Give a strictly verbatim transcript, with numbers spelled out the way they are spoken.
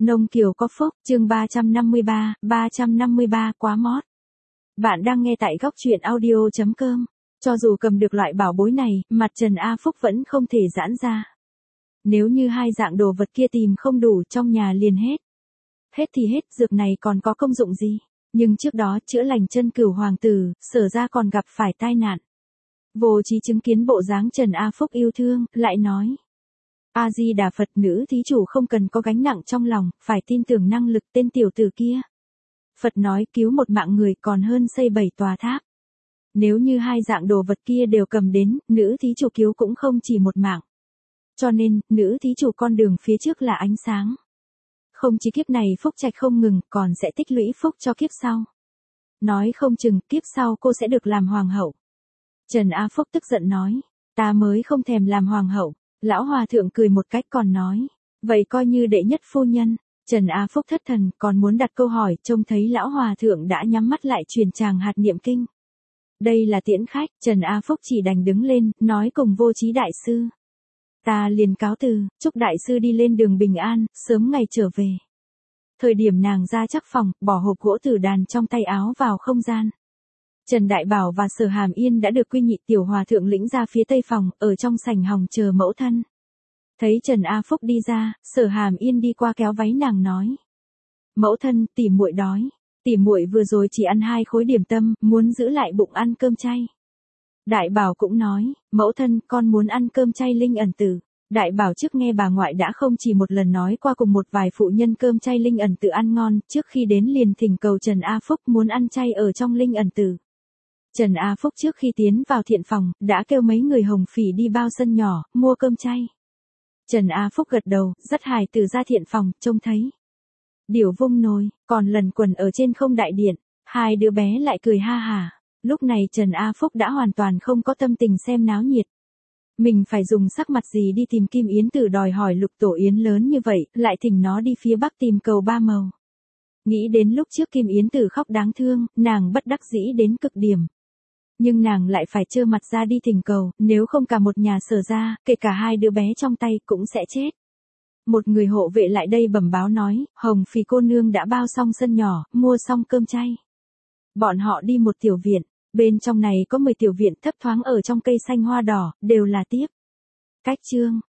Nông Kiều có phúc, chương ba trăm năm mươi ba, ba trăm năm mươi ba quá mót. Bạn đang nghe tại góc truyện audio.com. Cho dù cầm được loại bảo bối này, mặt Trần A Phúc vẫn không thể giãn ra. Nếu như hai dạng đồ vật kia tìm không đủ trong nhà liền hết. Hết thì hết, dược này còn có công dụng gì? Nhưng trước đó chữa lành chân cửu hoàng tử, Sở ra còn gặp phải tai nạn. Vô Trí chứng kiến bộ dáng Trần A Phúc yêu thương, lại nói. A-di-đà Phật, nữ thí chủ không cần có gánh nặng trong lòng, phải tin tưởng năng lực tên tiểu tử kia. Phật nói cứu một mạng người còn hơn xây bảy tòa tháp. Nếu như hai dạng đồ vật kia đều cầm đến, nữ thí chủ cứu cũng không chỉ một mạng. Cho nên, nữ thí chủ con đường phía trước là ánh sáng. Không chỉ kiếp này phúc trạch không ngừng, còn sẽ tích lũy phúc cho kiếp sau. Nói không chừng, kiếp sau cô sẽ được làm hoàng hậu. Trần A Phúc tức giận nói, ta mới không thèm làm hoàng hậu. Lão hòa thượng cười một cách còn nói, vậy coi như đệ nhất phu nhân. Trần A Phúc thất thần, còn muốn đặt câu hỏi, trông thấy lão hòa thượng đã nhắm mắt lại truyền tràng hạt niệm kinh. Đây là tiễn khách, Trần A Phúc chỉ đành đứng lên, nói cùng Vô Trí đại sư. Ta liền cáo từ, chúc đại sư đi lên đường bình an, sớm ngày trở về. Thời điểm nàng ra chắc phòng, bỏ hộp gỗ tử đàn trong tay áo vào không gian. Trần Đại Bảo và Sở Hàm Yên đã được Quy Nhị tiểu hòa thượng lĩnh ra phía tây phòng, ở trong sảnh hòng chờ mẫu thân. Thấy Trần A Phúc đi ra, Sở Hàm Yên đi qua kéo váy nàng nói: "Mẫu thân, tỷ muội đói, tỷ muội vừa rồi chỉ ăn hai khối điểm tâm, muốn giữ lại bụng ăn cơm chay." Đại Bảo cũng nói: "Mẫu thân, con muốn ăn cơm chay linh ẩn tử." Đại Bảo trước nghe bà ngoại đã không chỉ một lần nói qua cùng một vài phụ nhân cơm chay linh ẩn tử ăn ngon, trước khi đến liền thỉnh cầu Trần A Phúc muốn ăn chay ở trong linh ẩn tử. Trần A Phúc trước khi tiến vào thiện phòng, đã kêu mấy người hồng phỉ đi bao sân nhỏ, mua cơm chay. Trần A Phúc gật đầu, dắt hài tử ra thiện phòng, trông thấy điểu vung nồi, còn lần quần ở trên không đại điện, hai đứa bé lại cười ha hả. Lúc này Trần A Phúc đã hoàn toàn không có tâm tình xem náo nhiệt. Mình phải dùng sắc mặt gì đi tìm Kim Yến Tử đòi hỏi Lục Tổ Yến lớn như vậy, lại thỉnh nó đi phía bắc tìm cầu ba màu. Nghĩ đến lúc trước Kim Yến Tử khóc đáng thương, nàng bất đắc dĩ đến cực điểm. Nhưng nàng lại phải trơ mặt ra đi thỉnh cầu, nếu không cả một nhà Sở ra, kể cả hai đứa bé trong tay cũng sẽ chết. Một người hộ vệ lại đây bẩm báo nói, Hồng Phì cô nương đã bao xong sân nhỏ, mua xong cơm chay. Bọn họ đi một tiểu viện, bên trong này có mười tiểu viện thấp thoáng ở trong cây xanh hoa đỏ, đều là tiếp. Cách chương,